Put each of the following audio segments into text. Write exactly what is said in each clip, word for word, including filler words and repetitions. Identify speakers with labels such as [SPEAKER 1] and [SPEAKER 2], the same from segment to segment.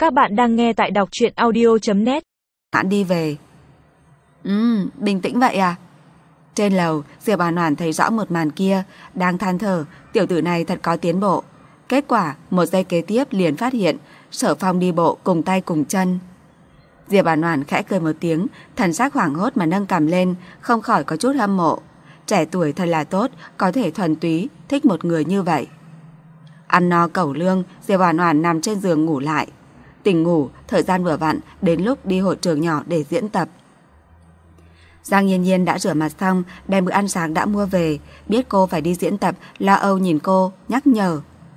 [SPEAKER 1] Các bạn đang nghe tại đọc truyện audio chấm net.
[SPEAKER 2] Hắn đi về. Ừm, bình tĩnh vậy à? Trên lầu, Diệp Hoàn Hoàn thấy rõ một màn kia, đang than thở, tiểu tử này thật có tiến bộ. Kết quả, một giây kế tiếp liền phát hiện, Sở Phong đi bộ cùng tay cùng chân. Diệp Hoàn Hoàn khẽ cười một tiếng, thần sắc hoảng hốt mà nâng cằm lên, không khỏi có chút hâm mộ. Trẻ tuổi thật là tốt, có thể thuần túy, thích một người như vậy. Ăn no cẩu lương, Diệp Hoàn Hoàn nằm trên giường ngủ lại. Tỉnh ngủ, thời gian vừa vặn, đến lúc đi hội trường nhỏ để diễn tập. Giang Nhiên Nhiên đã rửa mặt xong, đem bữa ăn sáng đã mua về, biết cô phải đi diễn tập, lo âu nhìn cô, nhắc nhở.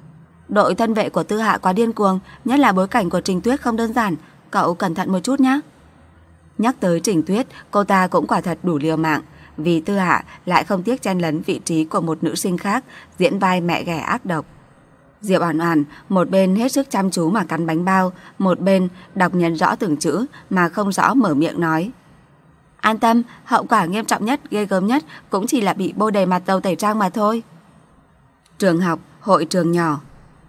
[SPEAKER 2] Đội thân vệ của Tư Hạ quá điên cuồng, nhất là bối cảnh của Trình Tuyết không đơn giản, cậu cẩn thận một chút nhé. Nhắc tới Trình Tuyết, cô ta cũng quả thật đủ liều mạng, vì Tư Hạ lại không tiếc chen lấn vị trí của một nữ sinh khác, diễn vai mẹ ghẻ ác độc. Diệp Hoàn Hoàn một bên hết sức chăm chú mà cắn bánh bao, một bên đọc nhận rõ từng chữ mà không rõ mở miệng nói. An tâm, hậu quả nghiêm trọng nhất, ghê gớm nhất cũng chỉ là bị bôi đầy mặt dầu tẩy trang mà thôi. Trường học, hội trường nhỏ.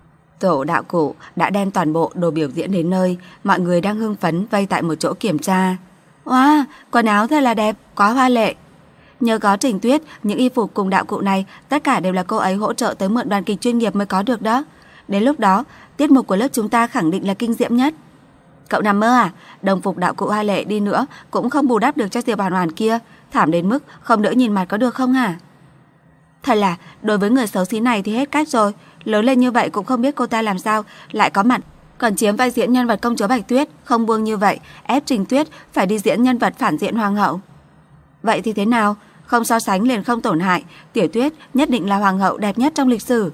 [SPEAKER 2] Tổ đạo cụ đã đem toàn bộ đồ biểu diễn đến nơi, mọi người đang hưng phấn vây tại một chỗ kiểm tra. Wow, quần áo thật là đẹp, quá hoa lệ. Nhờ có Trình Tuyết, những y phục cùng đạo cụ này tất cả đều là cô ấy hỗ trợ tới mượn đoàn kịch chuyên nghiệp mới có được đó. Đến lúc đó, tiết mục của lớp chúng ta khẳng định là kinh diễm nhất. Cậu nằm mơ à? Đồng phục đạo cụ hoa lệ đi nữa cũng không bù đắp được cho Diệp Hoàn Hoàn kia, thảm đến mức không đỡ nhìn mặt có được không hả? Thật là, đối với người xấu xí này thì hết cách rồi. Lớn lên như vậy cũng không biết cô ta làm sao lại có mặt, còn chiếm vai diễn nhân vật công chúa Bạch Tuyết, không buông như vậy, ép Trình Tuyết phải đi diễn nhân vật phản diện hoàng hậu. Vậy thì thế nào? Không so sánh liền không tổn hại, Tiểu Tuyết nhất định là hoàng hậu đẹp nhất trong lịch sử.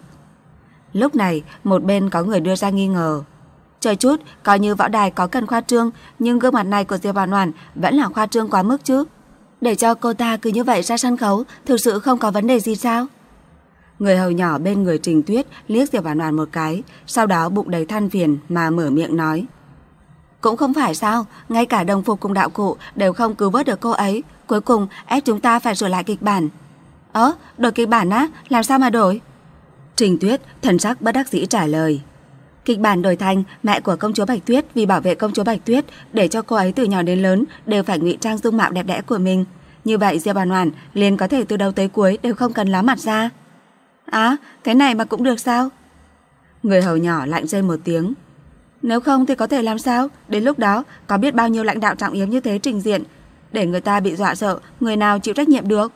[SPEAKER 2] Lúc này, một bên có người đưa ra nghi ngờ. Chờ chút, coi như võ đài có cần khoa trương, nhưng gương mặt này của Diệp Hoàn Hoàn vẫn là khoa trương quá mức chứ. Để cho cô ta cứ như vậy ra sân khấu, thực sự không có vấn đề gì sao? Người hầu nhỏ bên người Trình Tuyết liếc Diệp Hoàn Hoàn một cái, sau đó bụng đầy than phiền mà mở miệng nói. Cũng không phải sao, ngay cả đồng phục cùng đạo cụ đều không cứu vớt được cô ấy, cuối cùng ép chúng ta phải sửa lại kịch bản. Ơ, đổi kịch bản á, làm sao mà đổi? Trình Tuyết thần sắc bất đắc dĩ trả lời. Kịch bản đổi thành mẹ của công chúa Bạch Tuyết vì bảo vệ công chúa Bạch Tuyết, để cho cô ấy từ nhỏ đến lớn đều phải ngụy trang dung mạo đẹp đẽ của mình. Như vậy Diệp Hoàn Hoàn liền có thể từ đầu tới cuối đều không cần ló mặt ra. Á, cái này mà cũng được sao? Người hầu nhỏ lạnh rên một tiếng. Nếu không thì có thể làm sao? Đến lúc đó có biết bao nhiêu lãnh đạo trọng yếu như thế trình diện, để người ta bị dọa sợ, người nào chịu trách nhiệm được?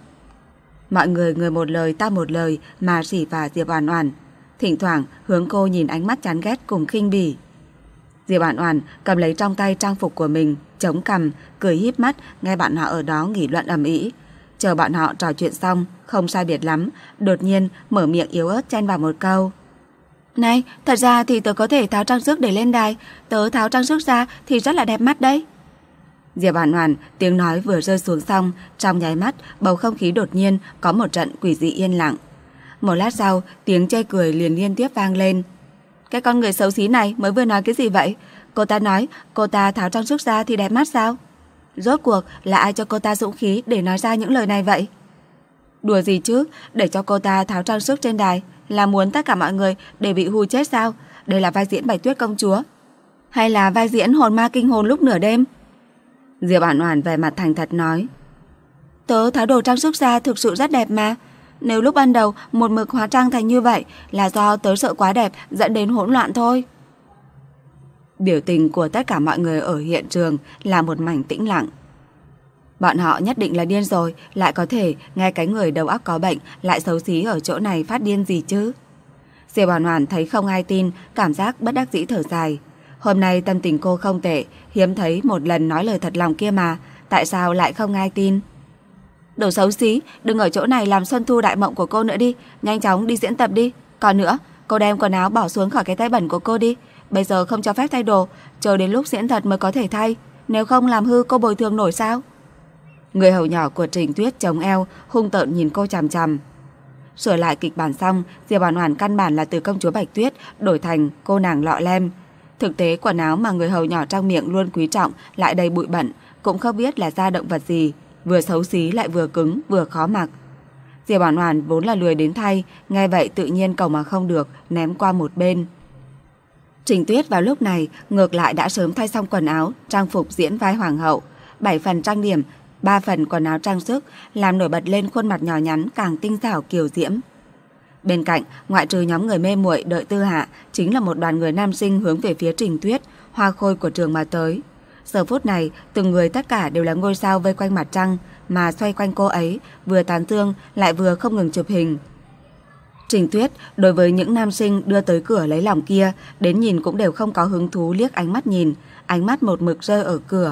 [SPEAKER 2] Mọi người người một lời ta một lời mà xỉ vả Diệp Hoàn Hoàn, thỉnh thoảng hướng cô nhìn ánh mắt chán ghét cùng khinh bỉ. Diệp Hoàn Hoàn cầm lấy trong tay trang phục của mình, chống cằm, cười híp mắt nghe bạn họ ở đó nghị luận ầm ĩ. Chờ bọn họ trò chuyện xong, không sai biệt lắm, đột nhiên mở miệng yếu ớt chen vào một câu. Này, thật ra thì tớ có thể tháo trang sức để lên đài, tớ tháo trang sức ra thì rất là đẹp mắt đấy. Diệp Hoàn Hoàn tiếng nói vừa rơi xuống xong, trong nháy mắt bầu không khí đột nhiên có một trận quỷ dị yên lặng. Một lát sau, tiếng chê cười liền liên tiếp vang lên. Cái con người xấu xí này mới vừa nói cái gì vậy? Cô ta nói cô ta tháo trang sức ra thì đẹp mắt sao? Rốt cuộc là ai cho cô ta dũng khí để nói ra những lời này vậy? Đùa gì chứ, để cho cô ta tháo trang sức trên đài là muốn tất cả mọi người đều bị hù chết sao? Đây là vai diễn Bạch Tuyết công chúa hay là vai diễn hồn ma kinh hồn lúc nửa đêm? Diệp Hoàn Hoàn về mặt thành thật nói. Tớ tháo đồ trang sức ra thực sự rất đẹp mà. Nếu lúc ban đầu một mực hóa trang thành như vậy là do tớ sợ quá đẹp dẫn đến hỗn loạn thôi. Biểu tình của tất cả mọi người ở hiện trường là một mảnh tĩnh lặng. Bọn họ nhất định là điên rồi, lại có thể nghe cái người đầu óc có bệnh lại xấu xí ở chỗ này phát điên gì chứ. Diệp Hoàn Hoàn thấy không ai tin, cảm giác bất đắc dĩ thở dài. Hôm nay tâm tình cô không tệ, hiếm thấy một lần nói lời thật lòng kia mà, tại sao lại không ai tin? Đồ xấu xí, đừng ở chỗ này làm xuân thu đại mộng của cô nữa đi, nhanh chóng đi diễn tập đi. Còn nữa, cô đem quần áo bỏ xuống khỏi cái tay bẩn của cô đi. Bây giờ không cho phép thay đồ, chờ đến lúc diễn thật mới có thể thay, nếu không làm hư cô bồi thường nổi sao? Người hầu nhỏ của Trình Tuyết chống eo, hung tợn nhìn cô chằm chằm. Sửa lại kịch bản xong, Diệp Hoàn Hoàn căn bản là từ công chúa Bạch Tuyết đổi thành cô nàng lọ lem. Thực tế quần áo mà người hầu nhỏ trong miệng luôn quý trọng lại đầy bụi bẩn, cũng không biết là da động vật gì, vừa xấu xí lại vừa cứng vừa khó mặc. Diệp Hoàn Hoàn vốn là lười đến thay, nghe vậy tự nhiên cầu mà không được, ném qua một bên. Trình Tuyết vào lúc này ngược lại đã sớm thay xong quần áo, trang phục diễn vai hoàng hậu, bảy phần trang điểm, ba phần quần áo trang sức, làm nổi bật lên khuôn mặt nhỏ nhắn càng tinh xảo kiều diễm. Bên cạnh, ngoại trừ nhóm người mê muội đợi Tư Hạ, chính là một đoàn người nam sinh hướng về phía Trình Tuyết, hoa khôi của trường mà tới. Giờ phút này, từng người tất cả đều là ngôi sao vây quanh mặt trăng, mà xoay quanh cô ấy, vừa tán dương lại vừa không ngừng chụp hình. Trình Tuyết đối với những nam sinh đưa tới cửa lấy lòng kia, đến nhìn cũng đều không có hứng thú liếc ánh mắt nhìn, ánh mắt một mực rơi ở cửa.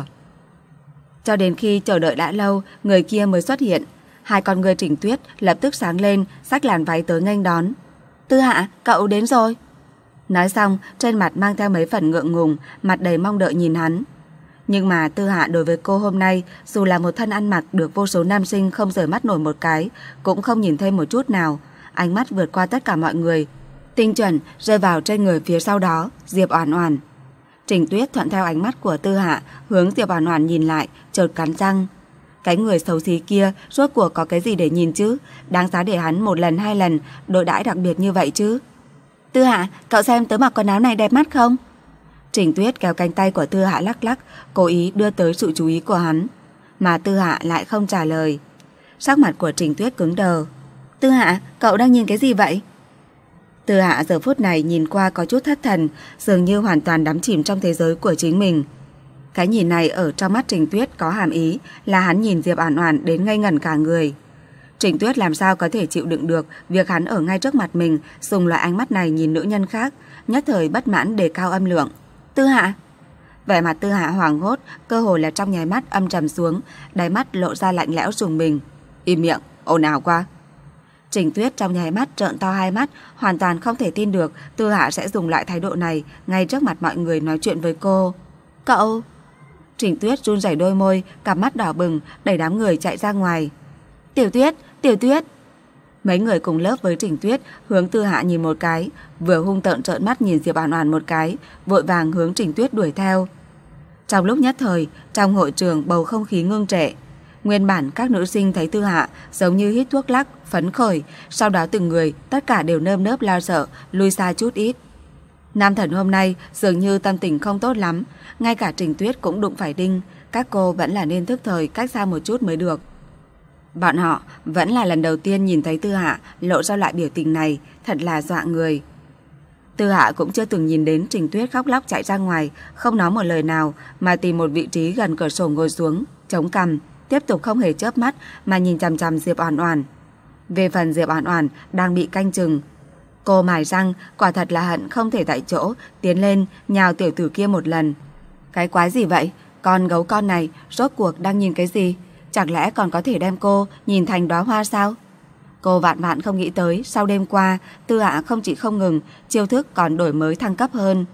[SPEAKER 2] Cho đến khi chờ đợi đã lâu, người kia mới xuất hiện. Hai con người Trình Tuyết lập tức sáng lên, xách làn váy tới nghênh đón. Tư Hạ, cậu đến rồi. Nói xong, trên mặt mang theo mấy phần ngượng ngùng, mặt đầy mong đợi nhìn hắn. Nhưng mà Tư Hạ đối với cô hôm nay, dù là một thân ăn mặc được vô số nam sinh không rời mắt nổi một cái, cũng không nhìn thêm một chút nào. Ánh mắt vượt qua tất cả mọi người, tinh chuẩn rơi vào trên người phía sau đó, Diệp Oản Oản. Trình Tuyết thuận theo ánh mắt của Tư Hạ hướng Diệp Oản Oản nhìn lại, chợt cắn răng. Cái người xấu xí kia rốt cuộc có cái gì để nhìn chứ, đáng giá để hắn một lần hai lần đối đãi đặc biệt như vậy chứ. Tư Hạ, cậu xem tớ mặc quần áo này đẹp mắt không? Trình Tuyết kéo cánh tay của Tư Hạ lắc lắc, cố ý đưa tới sự chú ý của hắn, mà Tư Hạ lại không trả lời. Sắc mặt của Trình Tuyết cứng đờ. Tư Hạ, cậu đang nhìn cái gì vậy? Tư Hạ giờ phút này nhìn qua có chút thất thần, dường như hoàn toàn đắm chìm trong thế giới của chính mình. Cái nhìn này ở trong mắt Trình Tuyết có hàm ý là hắn nhìn Diệp Oản Oản đến ngây ngẩn cả người. Trình Tuyết làm sao có thể chịu đựng được việc hắn ở ngay trước mặt mình dùng loại ánh mắt này nhìn nữ nhân khác, nhất thời bất mãn đề cao âm lượng. Tư Hạ. Vẻ mặt Tư Hạ hoảng hốt, cơ hồ là trong nháy mắt âm trầm xuống, đáy mắt lộ ra lạnh lẽo rùng mình. Im miệng, ồn ào quá. Trình Tuyết trong nháy mắt trợn to hai mắt, hoàn toàn không thể tin được Tư Hạ sẽ dùng lại thái độ này ngay trước mặt mọi người nói chuyện với cô. Cậu... Trình Tuyết run rẩy đôi môi, cặp mắt đỏ bừng, đẩy đám người chạy ra ngoài. Tiểu Tuyết, Tiểu Tuyết. Mấy người cùng lớp với Trình Tuyết hướng Tư Hạ nhìn một cái, vừa hung tợn trợn mắt nhìn Diệp Oản Oản một cái, vội vàng hướng Trình Tuyết đuổi theo. Trong lúc nhất thời, trong hội trường bầu không khí ngưng trệ. Nguyên bản các nữ sinh thấy Tư Hạ giống như hít thuốc lắc, phấn khởi, sau đó từng người tất cả đều nơm nớp lo sợ, lui xa chút ít. Nam Thần hôm nay dường như tâm tình không tốt lắm, ngay cả Trình Tuyết cũng đụng phải đinh, các cô vẫn là nên thức thời cách xa một chút mới được. Bọn họ vẫn là lần đầu tiên nhìn thấy Tư Hạ lộ ra loại biểu tình này, thật là dọa người. Tư Hạ cũng chưa từng nhìn đến Trình Tuyết khóc lóc chạy ra ngoài, không nói một lời nào mà tìm một vị trí gần cửa sổ ngồi xuống, chống cằm, tiếp tục không hề chớp mắt mà nhìn chằm chằm Diệp Oản Oản. Về phần Diệp Oản Oản đang bị canh chừng, cô mài răng, quả thật là hận không thể tại chỗ tiến lên nhào tiểu tử kia một lần. Cái quái gì vậy? Con gấu con này rốt cuộc đang nhìn cái gì? Chẳng lẽ còn có thể đem cô nhìn thành đóa hoa sao? Cô vạn vạn không nghĩ tới sau đêm qua Tư Hạ không chỉ không ngừng, chiêu thức còn đổi mới thăng cấp hơn.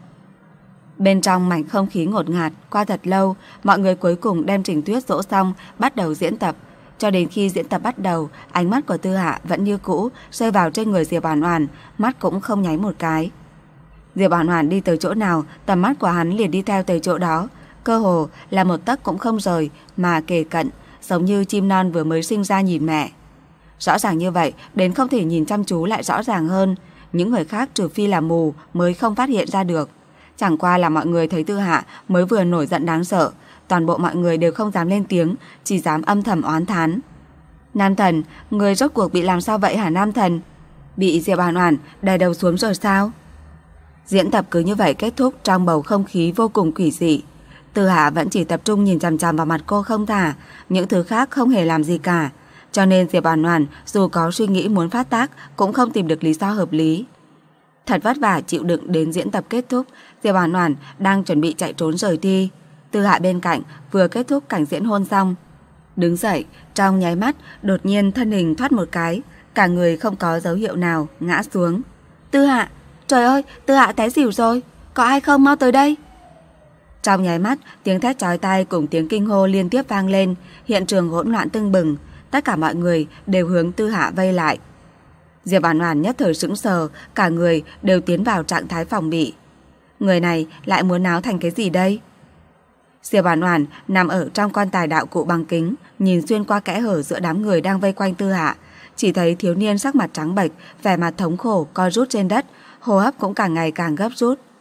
[SPEAKER 2] Bên trong mảnh không khí ngột ngạt, qua thật lâu, mọi người cuối cùng đem Trình Tuyết dỗ xong, bắt đầu diễn tập. Cho đến khi diễn tập bắt đầu, ánh mắt của Tư Hạ vẫn như cũ, rơi vào trên người Diệp Oản Oản, mắt cũng không nháy một cái. Diệp Oản Oản đi tới chỗ nào, tầm mắt của hắn liền đi theo tới chỗ đó, cơ hồ là một tấc cũng không rời mà kề cận, giống như chim non vừa mới sinh ra nhìn mẹ. Rõ ràng như vậy, đến không thể nhìn chăm chú lại rõ ràng hơn, những người khác trừ phi là mù mới không phát hiện ra được. Chẳng qua là mọi người thấy Tư Hạ mới vừa nổi giận đáng sợ, toàn bộ mọi người đều không dám lên tiếng, chỉ dám âm thầm oán thán. Nam Thần, người rốt cuộc bị làm sao vậy hả Nam Thần? Bị Diệp Oản Oản đè đầu xuống rồi sao? Diễn tập cứ như vậy kết thúc trong bầu không khí vô cùng quỷ dị. Tư Hạ vẫn chỉ tập trung nhìn chằm chằm vào mặt cô không thả, những thứ khác không hề làm gì cả. Cho nên Diệp Oản Oản dù có suy nghĩ muốn phát tác cũng không tìm được lý do hợp lý. Thật vất vả chịu đựng đến diễn tập kết thúc, Diệp Oản Oản đang chuẩn bị chạy trốn rời đi. Tư Hạ bên cạnh vừa kết thúc cảnh diễn hôn xong, đứng dậy, trong nháy mắt đột nhiên thân hình thoát một cái, cả người không có dấu hiệu nào ngã xuống. Tư Hạ, trời ơi, Tư Hạ té xỉu rồi, có ai không, mau tới đây. Trong nháy mắt, tiếng thét chói tai cùng tiếng kinh hô liên tiếp vang lên, hiện trường hỗn loạn tưng bừng, tất cả mọi người đều hướng Tư Hạ vây lại. Diệp Oản Oản nhất thời sững sờ, cả người đều tiến vào trạng thái phòng bị. Người này lại muốn náo thành cái gì đây? Diệp Oản Oản nằm ở trong quan tài đạo cụ bằng kính, nhìn xuyên qua kẽ hở giữa đám người đang vây quanh Tư Hạ, chỉ thấy thiếu niên sắc mặt trắng bệch, vẻ mặt thống khổ co rút trên đất, hô hấp cũng càng ngày càng gấp rút.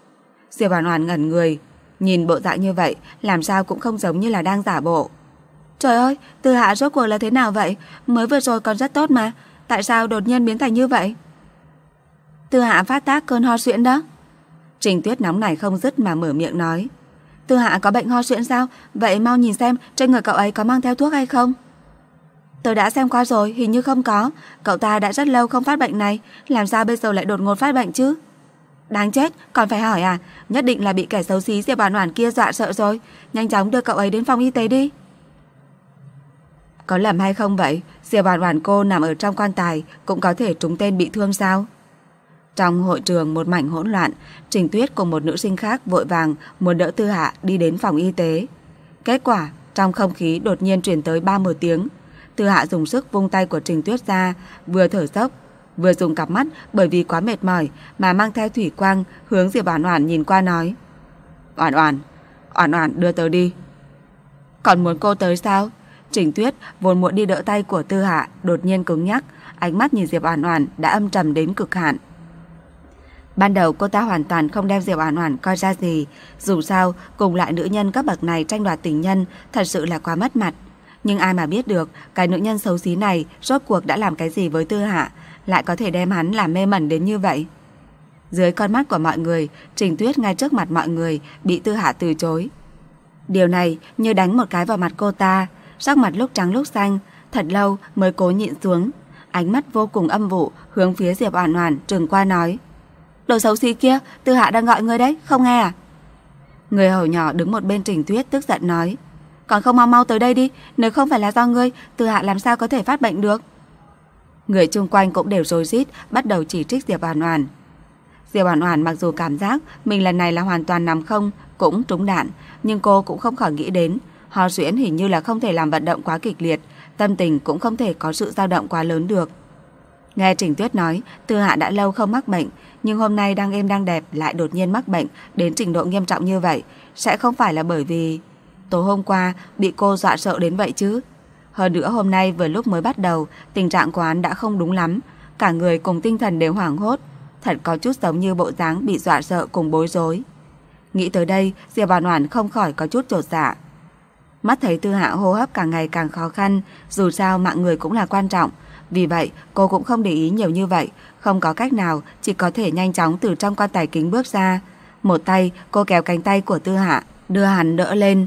[SPEAKER 2] Diệp Oản Oản ngẩn người, nhìn bộ dạng như vậy, làm sao cũng không giống như là đang giả bộ. Trời ơi, Tư Hạ rốt cuộc là thế nào vậy? Mới vừa rồi còn rất tốt mà, tại sao đột nhiên biến thành như vậy? Tư Hạ phát tác cơn ho suyễn đó. Trình Tuyết nóng nảy không dứt mà mở miệng nói. Tư Hạ có bệnh ho suyễn sao? Vậy mau nhìn xem trên người cậu ấy có mang theo thuốc hay không? Tôi đã xem qua rồi, hình như không có. Cậu ta đã rất lâu không phát bệnh này, làm sao bây giờ lại đột ngột phát bệnh chứ? Đáng chết, còn phải hỏi à? Nhất định là bị kẻ xấu xí Diệp Oản Oản kia dọa sợ rồi. Nhanh chóng đưa cậu ấy đến phòng y tế đi. Có lầm hay không vậy? Diệp Oản Oản cô nằm ở trong quan tài cũng có thể trúng tên bị thương sao? Trong hội trường một mảnh hỗn loạn, Trình Tuyết cùng một nữ sinh khác vội vàng muốn đỡ Tư Hạ đi đến phòng y tế. Kết quả, trong không khí đột nhiên truyền tới ba mươi tiếng. Tư Hạ dùng sức vung tay của Trình Tuyết ra, vừa thở dốc, vừa dùng cặp mắt bởi vì quá mệt mỏi mà mang theo thủy quang hướng Diệp Oản Oản nhìn qua nói: "Oản Oản, Oản Oản đưa tớ đi." Còn muốn cô tới sao? Trình Tuyết vốn muốn đi đỡ tay của Tư Hạ đột nhiên cứng nhắc, ánh mắt nhìn Diệp Oản Oản đã âm trầm đến cực hạn. Ban đầu cô ta hoàn toàn không đem Diệp Oản Oản coi ra gì, dù sao cùng lại nữ nhân cấp bậc này tranh đoạt tình nhân thật sự là quá mất mặt. Nhưng ai mà biết được cái nữ nhân xấu xí này rốt cuộc đã làm cái gì với Tư Hạ, lại có thể đem hắn làm mê mẩn đến như vậy. Dưới con mắt của mọi người, Trình Tuyết ngay trước mặt mọi người bị Tư Hạ từ chối. Điều này như đánh một cái vào mặt cô ta, sắc mặt lúc trắng lúc xanh, thật lâu mới cố nhịn xuống, ánh mắt vô cùng âm vụ hướng phía Diệp Oản Oản trừng qua nói: "Đồ xấu xí kia, Tư Hạ đang gọi ngươi đấy, không nghe à?" Người hầu nhỏ đứng một bên Trình Tuyết tức giận nói: "Còn không mau mau tới đây đi, nếu không phải là do ngươi, Tư Hạ làm sao có thể phát bệnh được?" Người chung quanh cũng đều rối rít bắt đầu chỉ trích Diệp Oản Oản. Diệp Oản Oản mặc dù cảm giác mình lần này là hoàn toàn nằm không, cũng trúng đạn, nhưng cô cũng không khỏi nghĩ đến ho suyễn hình như là không thể làm vận động quá kịch liệt, tâm tình cũng không thể có sự dao động quá lớn được. Nghe Trình Tuyết nói, Tư Hạ đã lâu không mắc bệnh, nhưng hôm nay đang êm đang đẹp lại đột nhiên mắc bệnh đến trình độ nghiêm trọng như vậy, sẽ không phải là bởi vì tối hôm qua bị cô dọa sợ đến vậy chứ? Hơn nữa hôm nay vừa lúc mới bắt đầu, tình trạng của hắn đã không đúng lắm, cả người cùng tinh thần đều hoảng hốt, thật có chút giống như bộ dáng bị dọa sợ cùng bối rối. Nghĩ tới đây, Diệp Oản Oản không khỏi có chút chột dạ. Mắt thấy Tư Hạ hô hấp càng ngày càng khó khăn, dù sao mạng người cũng là quan trọng, vì vậy cô cũng không để ý nhiều như vậy, không có cách nào, chỉ có thể nhanh chóng từ trong quan tài kính bước ra. Một tay cô kéo cánh tay của Tư Hạ, đưa hắn đỡ lên.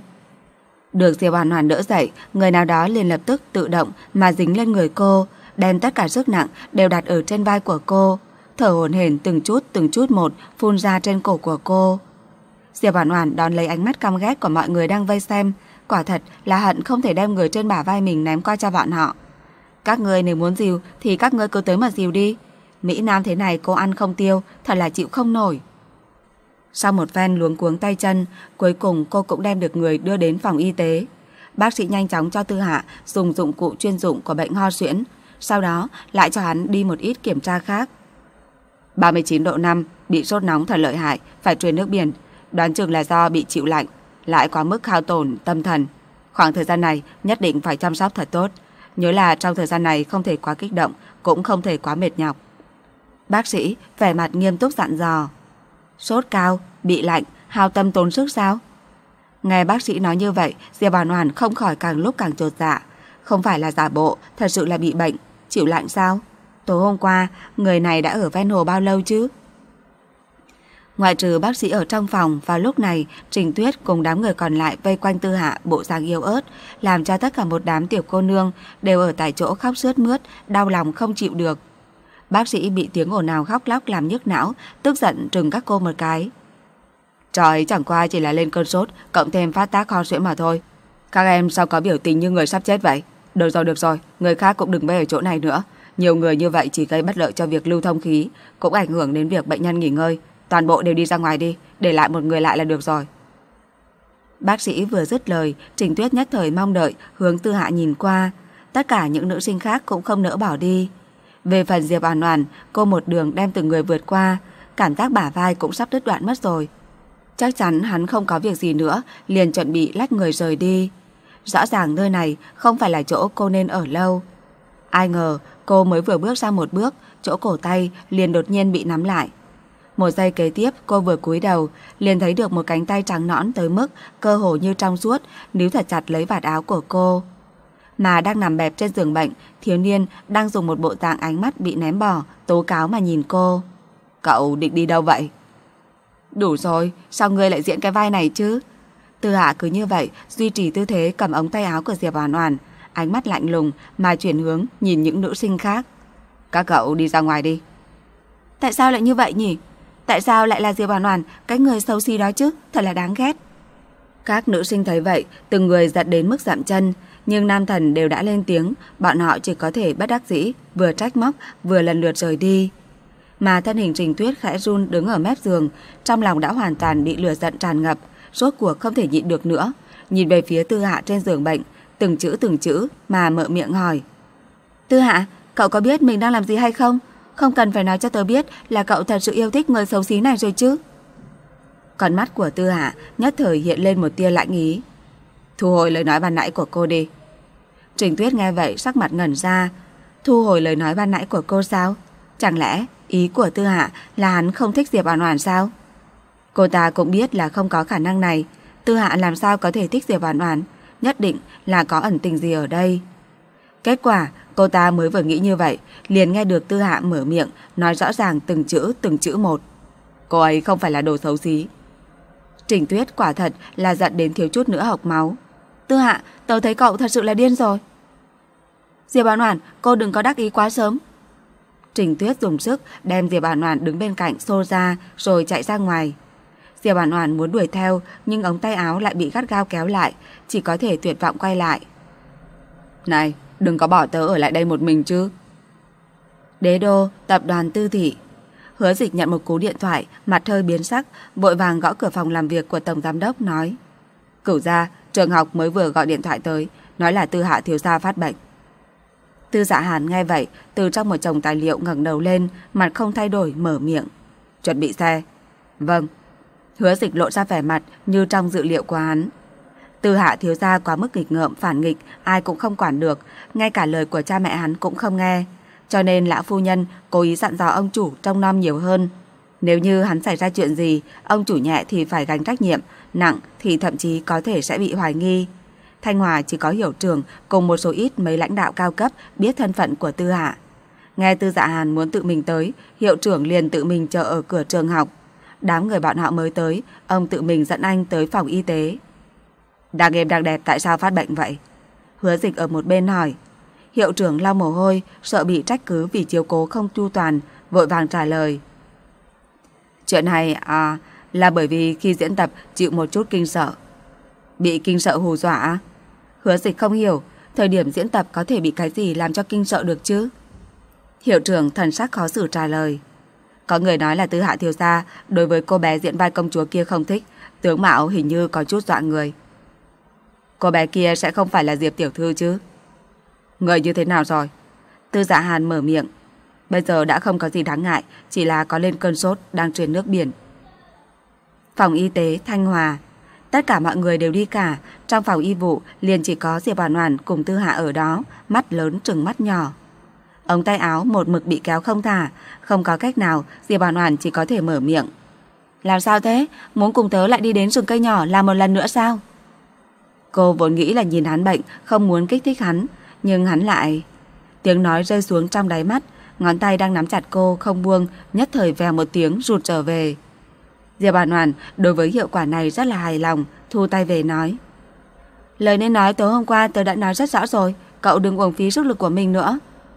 [SPEAKER 2] Được Diệp Oản Oản đỡ dậy, người nào đó liền lập tức tự động mà dính lên người cô, đem tất cả sức nặng đều đặt ở trên vai của cô, thở hổn hển từng chút từng chút một phun ra trên cổ của cô. Diệp Oản Oản đón lấy ánh mắt căm ghét của mọi người đang vây xem, quả thật là hận không thể đem người trên bả vai mình ném qua cho bọn họ. Các ngươi nếu muốn dìu thì các ngươi cứ tới mà dìu đi. Mỹ Nam thế này cô ăn không tiêu, thật là chịu không nổi. Sau một phen luống cuống tay chân, cuối cùng cô cũng đem được người đưa đến phòng y tế. Bác sĩ nhanh chóng cho Tư Hạ dùng dụng cụ chuyên dụng của bệnh ho suyễn, sau đó lại cho hắn đi một ít kiểm tra khác. ba mươi chín độ năm, bị sốt nóng thật lợi hại, phải truyền nước biển, đoán chừng là do bị chịu lạnh, lại quá mức hao tổn tâm thần. Khoảng thời gian này nhất định phải chăm sóc thật tốt, nhớ là trong thời gian này không thể quá kích động, cũng không thể quá mệt nhọc. Bác sĩ vẻ mặt nghiêm túc dặn dò. Sốt cao, bị lạnh, hao tâm tốn sức sao? Nghe bác sĩ nói như vậy, Diệp Oản Oản không khỏi càng lúc càng chột dạ. Không phải là giả bộ, thật sự là bị bệnh, chịu lạnh sao? Tối hôm qua, người này đã ở ven hồ bao lâu chứ? Ngoại trừ bác sĩ ở trong phòng, vào lúc này, Trình Tuyết cùng đám người còn lại vây quanh Tư Hạ bộ dáng yếu ớt, làm cho tất cả một đám tiểu cô nương đều ở tại chỗ khóc sướt mướt, đau lòng không chịu được. Bác sĩ bị tiếng ồn ào khóc lóc làm nhức não, tức giận trừng các cô một cái. Trời, chẳng qua chỉ là lên cơn sốt, cộng thêm phát tác ho suyễn mà thôi. Các em sao có biểu tình như người sắp chết vậy? Được rồi, được rồi, người khác cũng đừng vây ở chỗ này nữa. Nhiều người như vậy chỉ gây bất lợi cho việc lưu thông khí, cũng ảnh hưởng đến việc bệnh nhân nghỉ ngơi. Toàn bộ đều đi ra ngoài đi, để lại một người lại là được rồi. Bác sĩ vừa dứt lời, Trình Tuyết nhất thời mong đợi hướng Tư Hạ nhìn qua. Tất cả những nữ sinh khác cũng không nỡ bỏ đi. Về phần Diệp Oản Oản, cô một đường đem từng người vượt qua, cảm giác bả vai cũng sắp đứt đoạn mất rồi. Chắc chắn hắn không có việc gì nữa, liền chuẩn bị lách người rời đi. Rõ ràng nơi này không phải là chỗ cô nên ở lâu. Ai ngờ cô mới vừa bước ra một bước, chỗ cổ tay liền đột nhiên bị nắm lại. Một giây kế tiếp cô vừa cúi đầu liền thấy được một cánh tay trắng nõn tới mức cơ hồ như trong suốt níu thật chặt lấy vạt áo của cô. Mà đang nằm bẹp trên giường bệnh, thiếu niên đang dùng một bộ dạng ánh mắt bị ném bỏ tố cáo mà nhìn cô. Cậu định đi đâu vậy? Đủ rồi, sao ngươi lại diễn cái vai này chứ? Tư Hạ cứ như vậy duy trì tư thế cầm ống tay áo của Diệp Oản Oản, ánh mắt lạnh lùng mà chuyển hướng nhìn những nữ sinh khác. Các cậu đi ra ngoài đi. Tại sao lại như vậy nhỉ? Tại sao lại là Diệp Oản Oản, cái người xấu xí đó chứ, thật là đáng ghét. Các nữ sinh thấy vậy, từng người giận đến mức dậm chân, nhưng nam thần đều đã lên tiếng, bọn họ chỉ có thể bất đắc dĩ, vừa trách móc, vừa lần lượt rời đi. Mà thân hình Trình Tuyết khẽ run đứng ở mép giường, trong lòng đã hoàn toàn bị lửa giận tràn ngập, rốt cuộc không thể nhịn được nữa, nhìn về phía Tư Hạ trên giường bệnh, từng chữ từng chữ mà mở miệng hỏi. Tư Hạ, cậu có biết mình đang làm gì hay không? Không cần phải nói cho tớ biết là cậu thật sự yêu thích người xấu xí này rồi chứ. Con mắt của Tư Hạ nhất thời hiện lên một tia lạnh ý. Thu hồi lời nói ban nãy của cô đi. Trình Tuyết nghe vậy sắc mặt ngẩn ra. Thu hồi lời nói ban nãy của cô sao? Chẳng lẽ ý của Tư Hạ là hắn không thích Diệp Oản Oản sao? Cô ta cũng biết là không có khả năng này. Tư Hạ làm sao có thể thích Diệp Oản Oản? Nhất định là có ẩn tình gì ở đây. Kết quả cô ta mới vừa nghĩ như vậy, liền nghe được Tư Hạ mở miệng nói rõ ràng từng chữ từng chữ một. Cô ấy không phải là đồ xấu xí. Trình Tuyết quả thật là giận đến thiếu chút nữa hộc máu. Tư Hạ, tớ thấy cậu thật sự là điên rồi. Diệp Oản Oản, cô đừng có đắc ý quá sớm. Trình Tuyết dùng sức đem Diệp Oản Oản đứng bên cạnh xô ra rồi chạy ra ngoài. Diệp Oản Oản muốn đuổi theo nhưng ống tay áo lại bị gắt gao kéo lại, chỉ có thể tuyệt vọng quay lại. Này, đừng có bỏ tớ ở lại đây một mình chứ. Đế đô, tập đoàn Tư thị. Hứa Dịch nhận một cú điện thoại, mặt hơi biến sắc, vội vàng gõ cửa phòng làm việc của tổng giám đốc nói. Cửu gia, trường học mới vừa gọi điện thoại tới, nói là Tư Hạ thiếu gia phát bệnh. Tư Dạ Hàn nghe vậy, từ trong một chồng tài liệu ngẩng đầu lên, mặt không thay đổi mở miệng. Chuẩn bị xe. Vâng. Hứa Dịch lộ ra vẻ mặt như trong dự liệu của hắn. Tư Hạ thiếu gia quá mức nghịch ngợm phản nghịch, ai cũng không quản được, ngay cả lời của cha mẹ hắn cũng không nghe. Cho nên lão phu nhân cố ý dặn dò ông chủ trông nom nhiều hơn. Nếu như hắn xảy ra chuyện gì, ông chủ nhẹ thì phải gánh trách nhiệm, nặng thì thậm chí có thể sẽ bị hoài nghi. Thanh Hòa chỉ có hiệu trưởng cùng một số ít mấy lãnh đạo cao cấp biết thân phận của Tư Hạ. Nghe Tư Dạ Hàn muốn tự mình tới, hiệu trưởng liền tự mình chờ ở cửa trường học. Đám người bọn họ mới tới, ông tự mình dẫn anh tới phòng y tế. Đang êm đang đẹp tại sao phát bệnh vậy? Hứa Dịch ở một bên hỏi. Hiệu trưởng lau mồ hôi, sợ bị trách cứ vì chiếu cố không chu toàn, vội vàng trả lời. Chuyện này à, là bởi vì khi diễn tập chịu một chút kinh sợ. Bị kinh sợ hù dọa? Hứa Dịch không hiểu, thời điểm diễn tập có thể bị cái gì làm cho kinh sợ được chứ? Hiệu trưởng thần sắc khó xử trả lời. Có người nói là Tư Hạ thiếu gia đối với cô bé diễn vai công chúa kia không thích, tướng mạo hình như có chút dọa người. Cô bé kia sẽ không phải là Diệp tiểu thư chứ? Người như thế nào rồi? Tư Dạ Hàn mở miệng. Bây giờ đã không có gì đáng ngại, chỉ là có lên cơn sốt đang truyền nước biển. Phòng y tế Thanh Hòa. Tất cả mọi người đều đi cả. Trong phòng y vụ liền chỉ có Diệp Oản Oản cùng Tư Hạ ở đó, mắt lớn trừng mắt nhỏ. Ống tay áo một mực bị kéo không thả, không có cách nào, Diệp Oản Oản chỉ có thể mở miệng. Làm sao thế? Muốn cùng tớ lại đi đến rừng cây nhỏ làm một lần nữa sao? Cô vốn nghĩ là nhìn hắn bệnh, không muốn kích thích hắn, nhưng hắn lại... Tiếng nói rơi xuống trong đáy mắt, ngón tay đang nắm chặt cô không buông, nhất thời vèo một tiếng rụt trở về. Diệp Oản Oản đối với hiệu quả này rất là hài lòng, thu tay về nói. Lời nên nói tối hôm qua tớ đã nói rất rõ rồi, cậu đừng uổng phí sức lực của mình nữa.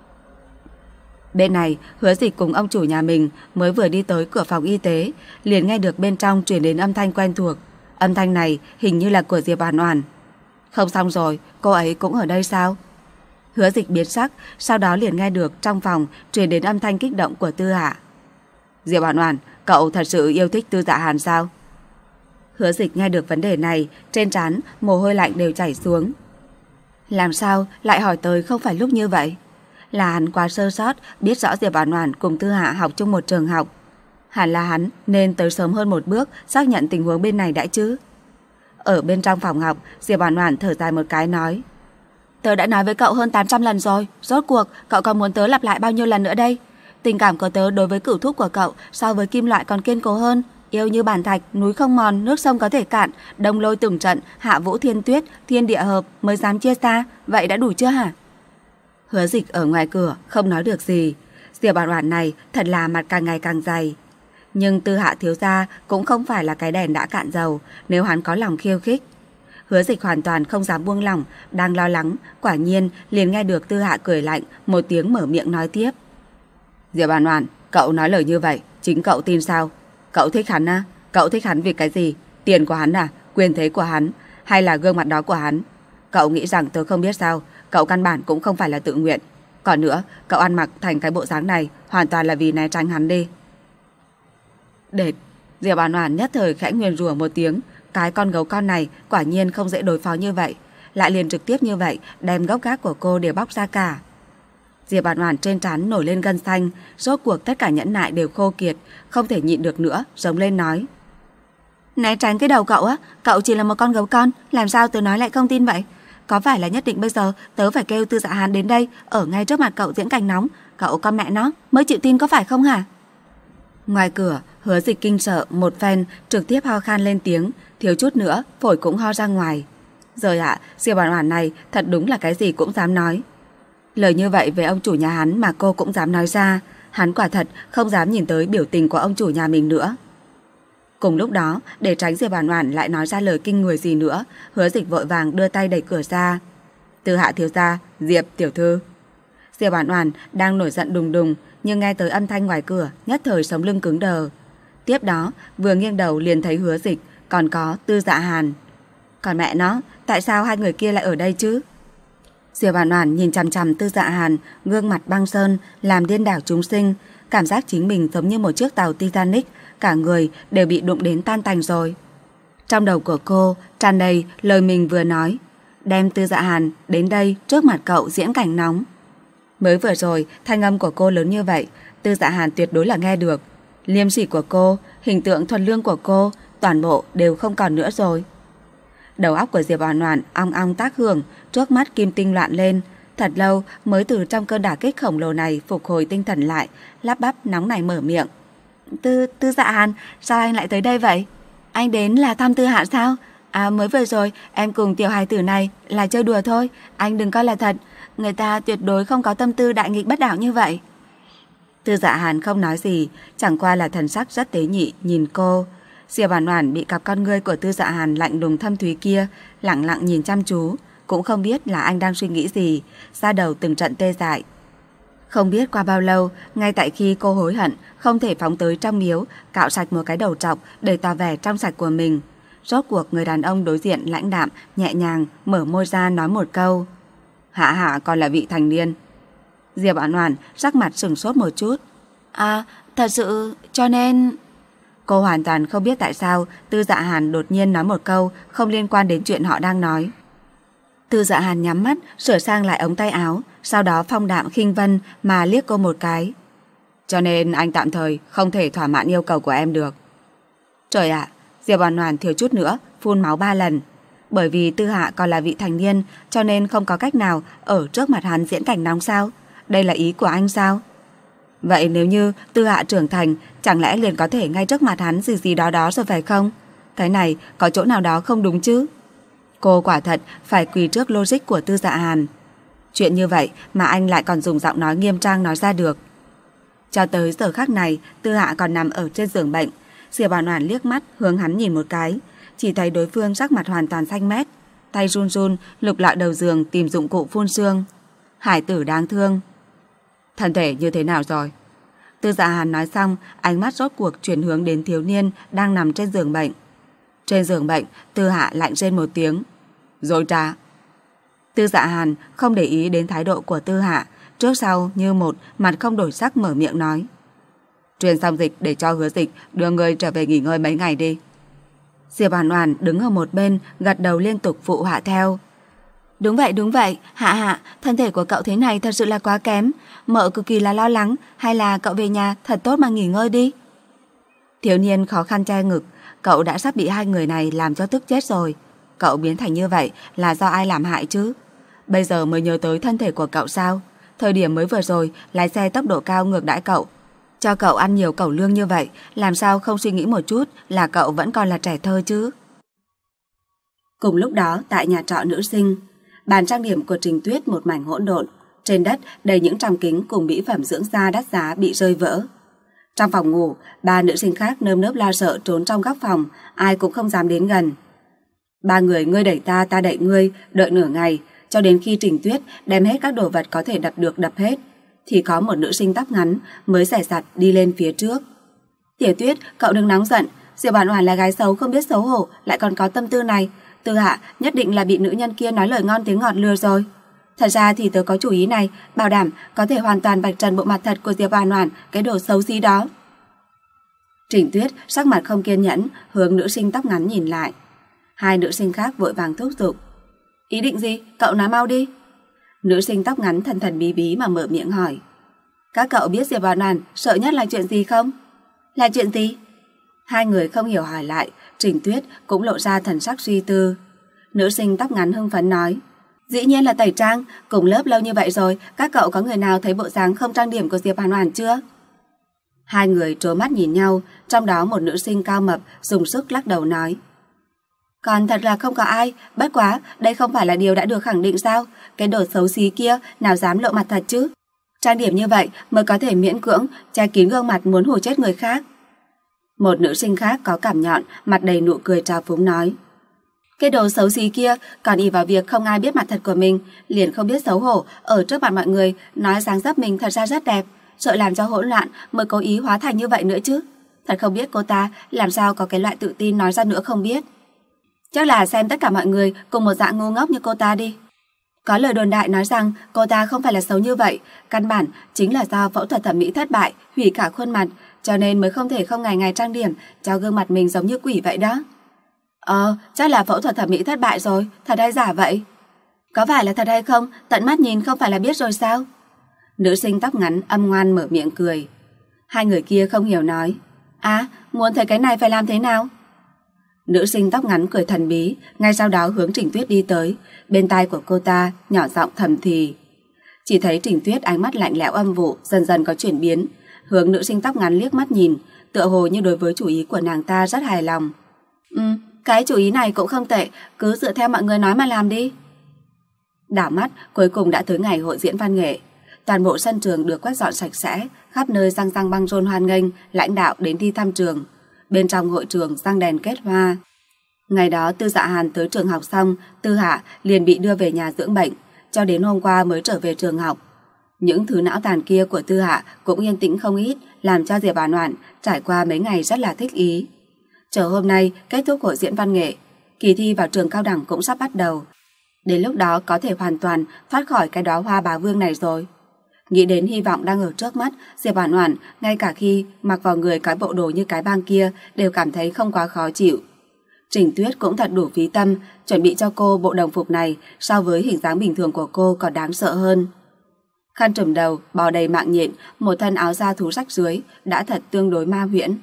[SPEAKER 2] Bên này, Hứa Dịch cùng ông chủ nhà mình mới vừa đi tới cửa phòng y tế, liền nghe được bên trong truyền đến âm thanh quen thuộc. Âm thanh này hình như là của Diệp Oản Oản. Không xong rồi, cô ấy cũng ở đây sao? Hứa Dịch biến sắc, sau đó liền nghe được trong phòng truyền đến âm thanh kích động của Tư Hạ. Diệp Oản Oản, cậu thật sự yêu thích Tư Dạ Hàn sao? Hứa Dịch nghe được vấn đề này, trên trán mồ hôi lạnh đều chảy xuống. Làm sao lại hỏi tới không phải lúc như vậy? Là hắn quá sơ sót, biết rõ Diệp Oản Oản cùng Tư Hạ học chung một trường học. Hẳn là hắn nên tới sớm hơn một bước xác nhận tình huống bên này đã chứ. Ở bên trong phòng học, Diệp Oản Oản thở dài một cái nói. Tớ đã nói với cậu hơn tám trăm lần rồi, rốt cuộc cậu còn muốn tớ lặp lại bao nhiêu lần nữa đây? Tình cảm của tớ đối với cửu thúc của cậu so với kim loại còn kiên cố hơn. Yêu như bản thạch, núi không mòn, nước sông có thể cạn, đông lôi từng trận, hạ vũ thiên tuyết, thiên địa hợp mới dám chia xa. Vậy đã đủ chưa hả? Hứa Dịch ở ngoài cửa không nói được gì. Diệp Oản Oản này thật là mặt càng ngày càng dày. Nhưng Tư Hạ thiếu gia cũng không phải là cái đèn đã cạn dầu, nếu hắn có lòng khiêu khích. Hứa Dịch hoàn toàn không dám buông lỏng, đang lo lắng, quả nhiên liền nghe được Tư Hạ cười lạnh, một tiếng mở miệng nói tiếp. Diệp Oản Oản, cậu nói lời như vậy, chính cậu tin sao? Cậu thích hắn à? Cậu thích hắn vì cái gì? Tiền của hắn à? Quyền thế của hắn? Hay là gương mặt đó của hắn? Cậu nghĩ rằng tớ không biết sao? Cậu căn bản cũng không phải là tự nguyện. Còn nữa, cậu ăn mặc thành cái bộ dáng này hoàn toàn là vì né tránh hắn đi. Đệt, Diệp Oản Oản nhất thời khẽ nguyền rủa một tiếng. Cái con gấu con này quả nhiên không dễ đối phó như vậy, lại liền trực tiếp như vậy đem gốc gác của cô đều bóc ra cả. Diệp Oản Oản trên trán nổi lên gân xanh, rốt cuộc tất cả nhẫn nại đều khô kiệt, không thể nhịn được nữa, giống lên nói. Né tránh cái đầu cậu á, cậu chỉ là một con gấu con, làm sao tớ nói lại không tin vậy? Có phải là nhất định bây giờ tớ phải kêu Tư Dạ Hàn đến đây, ở ngay trước mặt cậu diễn cảnh nóng, cậu con mẹ nó mới chịu tin có phải không hả? Ngoài cửa, Hứa Dịch kinh sợ một phen, trực tiếp ho khan lên tiếng, thiếu chút nữa phổi cũng ho ra ngoài. Rồi ạ, à, Diệp Oản Oản này thật đúng là cái gì cũng dám nói. Lời như vậy về ông chủ nhà hắn mà cô cũng dám nói ra, hắn quả thật không dám nhìn tới biểu tình của ông chủ nhà mình nữa. Cùng lúc đó, để tránh Diệp Oản Oản lại nói ra lời kinh người gì nữa, Hứa Dịch vội vàng đưa tay đẩy cửa ra. Tư Hạ thiếu gia, Diệp tiểu thư. Diệp Oản Oản đang nổi giận đùng đùng, nhưng nghe tới âm thanh ngoài cửa, nhất thời sống lưng cứng đờ. Tiếp đó, vừa nghiêng đầu liền thấy Hứa Dịch, còn có Tư Dạ Hàn. Còn mẹ nó, tại sao hai người kia lại ở đây chứ? Diệp Oản Oản nhìn chằm chằm Tư Dạ Hàn, gương mặt băng sơn, làm điên đảo chúng sinh, cảm giác chính mình giống như một chiếc tàu Titanic, cả người đều bị đụng đến tan tành rồi. Trong đầu của cô tràn đầy lời mình vừa nói, đem Tư Dạ Hàn đến đây trước mặt cậu diễn cảnh nóng. Mới vừa rồi, thanh âm của cô lớn như vậy, Tư Dạ Hàn tuyệt đối là nghe được. Liêm sỉ của cô, hình tượng thuần lương của cô, toàn bộ đều không còn nữa rồi. Đầu óc của Diệp Oản Oản ong ong tác hưởng, trước mắt kim tinh loạn lên, thật lâu mới từ trong cơn đả kích khổng lồ này phục hồi tinh thần lại, lắp bắp nóng nảy mở miệng. Tư, Tư Dạ Hàn, sao anh lại tới đây vậy? Anh đến là thăm Tư Hạ sao? À, mới vừa rồi em cùng tiểu hài tử này là chơi đùa thôi, anh đừng coi là thật, người ta tuyệt đối không có tâm tư đại nghịch bất đạo như vậy. Tư Dạ Hàn không nói gì, chẳng qua là thần sắc rất tế nhị nhìn cô. Diệp Oản Oản bị cặp con ngươi của Tư Dạ Hàn lạnh lùng thâm thúy kia lặng lặng nhìn chăm chú, cũng không biết là anh đang suy nghĩ gì, da đầu từng trận tê dại. Không biết qua bao lâu, ngay tại khi cô hối hận không thể phóng tới trong miếu cạo sạch một cái đầu trọc để tỏ vẻ trong sạch của mình, rốt cuộc người đàn ông đối diện lãnh đạm nhẹ nhàng mở môi ra nói một câu: Hạ hạ còn là vị thành niên. Diệp Oản Oản sắc mặt sững sốt một chút. À, thật sự, cho nên... Cô hoàn toàn không biết tại sao Tư Dạ Hàn đột nhiên nói một câu không liên quan đến chuyện họ đang nói. Tư Dạ Hàn nhắm mắt, sửa sang lại ống tay áo, sau đó phong đạm khinh vân mà liếc cô một cái. Cho nên anh tạm thời không thể thỏa mãn yêu cầu của em được. Trời ạ, à, Diệp Oản Oản thiếu chút nữa phun máu ba lần. Bởi vì Tư Hạ còn là vị thành niên, cho nên không có cách nào ở trước mặt hắn diễn cảnh nóng sao? Đây là ý của anh sao? Vậy nếu như Tư Hạ trưởng thành, chẳng lẽ liền có thể ngay trước mặt hắn gì gì đó đó rồi phải không? Cái này có chỗ nào đó không đúng chứ? Cô quả thật phải quỳ trước logic của Tư Dạ Hàn. Chuyện như vậy mà anh lại còn dùng giọng nói nghiêm trang nói ra được. Cho tới giờ khắc này, Tư Hạ còn nằm ở trên giường bệnh. Diệp Oản Oản liếc mắt hướng hắn nhìn một cái, chỉ thấy đối phương sắc mặt hoàn toàn xanh mét, tay run run lục lọi đầu giường tìm dụng cụ phun sương. Hải tử đáng thương. Thân thể như thế nào rồi? Tư Dạ Hàn nói xong, ánh mắt rốt cuộc chuyển hướng đến thiếu niên đang nằm trên giường bệnh. Trên giường bệnh, Tư Hạ lạnh rên một tiếng. Dối trá. Tư Dạ Hàn không để ý đến thái độ của Tư Hạ, trước sau như một, mặt không đổi sắc mở miệng nói. Truyền xong dịch để cho Hứa Dịch đưa người trở về nghỉ ngơi mấy ngày đi. Diệp Oản Oản đứng ở một bên, gật đầu liên tục phụ họa theo. Đúng vậy, đúng vậy, Hạ Hạ, thân thể của cậu thế này thật sự là quá kém, mợ cực kỳ là lo lắng, hay là cậu về nhà thật tốt mà nghỉ ngơi đi. Thiếu niên khó khăn che ngực, cậu đã sắp bị hai người này làm cho tức chết rồi. Cậu biến thành như vậy là do ai làm hại chứ? Bây giờ mới nhớ tới thân thể của cậu sao? Thời điểm mới vừa rồi lái xe tốc độ cao ngược đãi cậu, Cho cậu ăn nhiều cẩu lương như vậy, làm sao không suy nghĩ một chút là cậu vẫn còn là trẻ thơ chứ? Cùng lúc đó, tại nhà trọ nữ sinh, bàn trang điểm của Trình Tuyết một mảnh hỗn độn, trên đất đầy những trăm kính cùng mỹ phẩm dưỡng da đắt giá bị rơi vỡ. Trong phòng ngủ, ba nữ sinh khác nơm nớp lo sợ trốn trong góc phòng, ai cũng không dám đến gần. Ba người ngươi đẩy ta, ta đẩy ngươi, đợi nửa ngày, cho đến khi Trình Tuyết đem hết các đồ vật có thể đập được đập hết, thì có một nữ sinh tóc ngắn mới xẻ sặt đi lên phía trước. Tiểu Tuyết, cậu đừng nóng giận, Diệp Oản Oản là gái xấu không biết xấu hổ, lại còn có tâm tư này. Tư Hạ nhất định là bị nữ nhân kia nói lời ngon tiếng ngọt lừa rồi. Thật ra thì tớ có chủ ý này, bảo đảm có thể hoàn toàn vạch trần bộ mặt thật của Diệp Oản Oản, cái đồ xấu xí đó. Trình Tuyết sắc mặt không kiên nhẫn, hướng nữ sinh tóc ngắn nhìn lại. Hai nữ sinh khác vội vàng thúc giục. Ý định gì? Cậu nói mau đi. Nữ sinh tóc ngắn thần thần bí bí mà mở miệng hỏi. Các cậu biết Diệp Oản Oản sợ nhất là chuyện gì không? Là chuyện gì? Hai người không hiểu hỏi lại, Trình Tuyết cũng lộ ra thần sắc suy tư. Nữ sinh tóc ngắn hưng phấn nói. Dĩ nhiên là tẩy trang, cùng lớp lâu như vậy rồi, các cậu có người nào thấy bộ dáng không trang điểm của Diệp Oản Oản chưa? Hai người trố mắt nhìn nhau, trong đó một nữ sinh cao mập dùng sức lắc đầu nói. Còn thật là không có ai, bất quá, đây không phải là điều đã được khẳng định sao? Cái đồ xấu xí kia nào dám lộ mặt thật chứ? Trang điểm như vậy mới có thể miễn cưỡng che kín gương mặt muốn hù chết người khác. Một nữ sinh khác có cảm nhọn, mặt đầy nụ cười trào phúng nói. Cái đồ xấu xí kia còn ỷ vào việc không ai biết mặt thật của mình, liền không biết xấu hổ ở trước mặt mọi người nói dáng dấp mình thật ra rất đẹp, sợ làm cho hỗn loạn mới cố ý hóa thành như vậy nữa chứ. Thật không biết cô ta làm sao có cái loại tự tin nói ra nữa không biết. Chắc là xem tất cả mọi người cùng một dạng ngu ngốc như cô ta đi. Có lời đồn đại nói rằng cô ta không phải là xấu như vậy, căn bản chính là do phẫu thuật thẩm mỹ thất bại, hủy cả khuôn mặt, cho nên mới không thể không ngày ngày trang điểm, cho gương mặt mình giống như quỷ vậy đó. Ờ, chắc là phẫu thuật thẩm mỹ thất bại rồi, thật hay giả vậy? Có phải là thật hay không, tận mắt nhìn không phải là biết rồi sao? Nữ sinh tóc ngắn âm ngoan mở miệng cười. Hai người kia không hiểu nói. À, muốn thấy cái này phải làm thế nào? Nữ sinh tóc ngắn cười thần bí, ngay sau đó hướng Trình Tuyết đi tới, bên tai của cô ta nhỏ giọng thầm thì. Chỉ thấy Trình Tuyết ánh mắt lạnh lẽo âm vụ dần dần có chuyển biến, hướng nữ sinh tóc ngắn liếc mắt nhìn, tựa hồ như đối với chủ ý của nàng ta rất hài lòng. Ừ, cái chủ ý này cũng không tệ, cứ dựa theo mọi người nói mà làm đi. Đảo mắt, cuối cùng đã tới ngày hội diễn văn nghệ. Toàn bộ sân trường được quét dọn sạch sẽ, khắp nơi răng răng băng rôn hoan nghênh lãnh đạo đến đi thăm trường. Bên trong hội trường răng đèn kết hoa. Ngày đó Tư Dạ Hàn tới trường học xong, Tư Hạ liền bị đưa về nhà dưỡng bệnh, cho đến hôm qua mới trở về trường học. Những thứ não tàn kia của Tư Hạ cũng yên tĩnh không ít, làm cho Diệp Oản Oản trải qua mấy ngày rất là thích ý. Chờ hôm nay kết thúc hội diễn văn nghệ, kỳ thi vào trường cao đẳng cũng sắp bắt đầu. Đến lúc đó có thể hoàn toàn thoát khỏi cái đóa hoa bá vương này rồi. Nghĩ đến hy vọng đang ở trước mắt, Diệp Oản Oản ngay cả khi mặc vào người cái bộ đồ như cái bang kia đều cảm thấy không quá khó chịu. Trình Tuyết cũng thật đủ phí tâm chuẩn bị cho cô bộ đồng phục này, so với hình dáng bình thường của cô còn đáng sợ hơn. Khăn trùm đầu, bò đầy mạng nhện, một thân áo da thú rách rưới đã thật tương đối ma huyễn.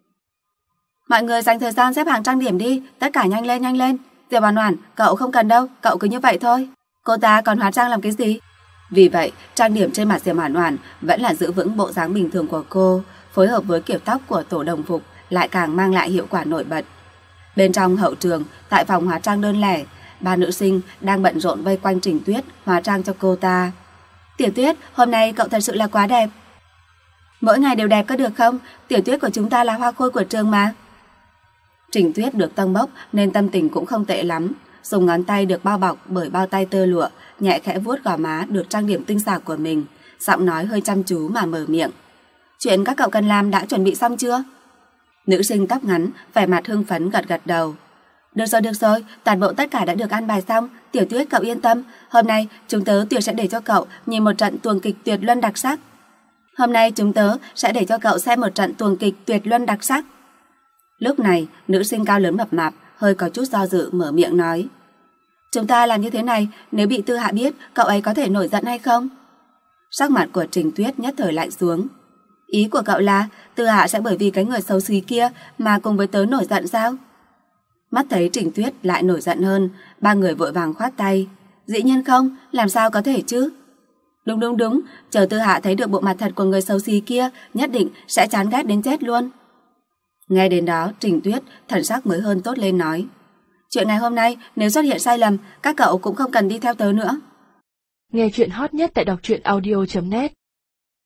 [SPEAKER 2] Mọi người dành thời gian xếp hàng trang điểm đi, tất cả nhanh lên nhanh lên. Diệp Oản Oản, cậu không cần đâu, cậu cứ như vậy thôi. Cô ta còn hóa trang làm cái gì? Vì vậy, trang điểm trên mặt Diệp Oản Oản vẫn là giữ vững bộ dáng bình thường của cô, phối hợp với kiểu tóc của tổ đồng phục lại càng mang lại hiệu quả nổi bật. Bên trong hậu trường, tại phòng hóa trang đơn lẻ, ba nữ sinh đang bận rộn vây quanh Trình Tuyết hóa trang cho cô ta. Tiểu Tuyết, hôm nay cậu thật sự là quá đẹp. Mỗi ngày đều đẹp có được không? Tiểu Tuyết của chúng ta là hoa khôi của trường mà. Trình Tuyết được tâng bốc nên tâm tình cũng không tệ lắm, dùng ngón tay được bao bọc bởi bao tay tơ lụa, nhẹ khẽ vuốt gò má được trang điểm tinh xảo của mình, giọng nói hơi chăm chú mà mở miệng. Chuyện các cậu cần làm đã chuẩn bị xong chưa? Nữ sinh tóc ngắn, vẻ mặt hưng phấn gật gật đầu. Được rồi, được rồi, toàn bộ tất cả đã được an bài xong. Tiểu Tuyết, cậu yên tâm, hôm nay chúng tớ tuyệt sẽ để cho cậu nhìn một trận tuồng kịch tuyệt luân đặc sắc. Hôm nay chúng tớ sẽ để cho cậu xem một trận tuồng kịch tuyệt luân đặc sắc. Lúc này, nữ sinh cao lớn mập mạp, hơi có chút do dự mở miệng nói. Chúng ta làm như thế này, nếu bị Tư Hạ biết, cậu ấy có thể nổi giận hay không? Sắc mặt của Trình Tuyết nhất thời lạnh xuống. Ý của cậu là Tư Hạ sẽ bởi vì cái người xấu xí kia mà cùng với tớ nổi giận sao? Mắt thấy Trình Tuyết lại nổi giận hơn, ba người vội vàng khoát tay. Dĩ nhiên không, làm sao có thể chứ? Đúng đúng đúng, chờ Tư Hạ thấy được bộ mặt thật của người xấu xí kia, nhất định sẽ chán ghét đến chết luôn. Nghe đến đó, Trình Tuyết thần sắc mới hơn tốt lên nói. Chuyện ngày hôm nay nếu xuất hiện sai lầm, các cậu cũng không cần đi theo tớ nữa.
[SPEAKER 1] Nghe chuyện hot nhất tại đọc truyện audio chấm net.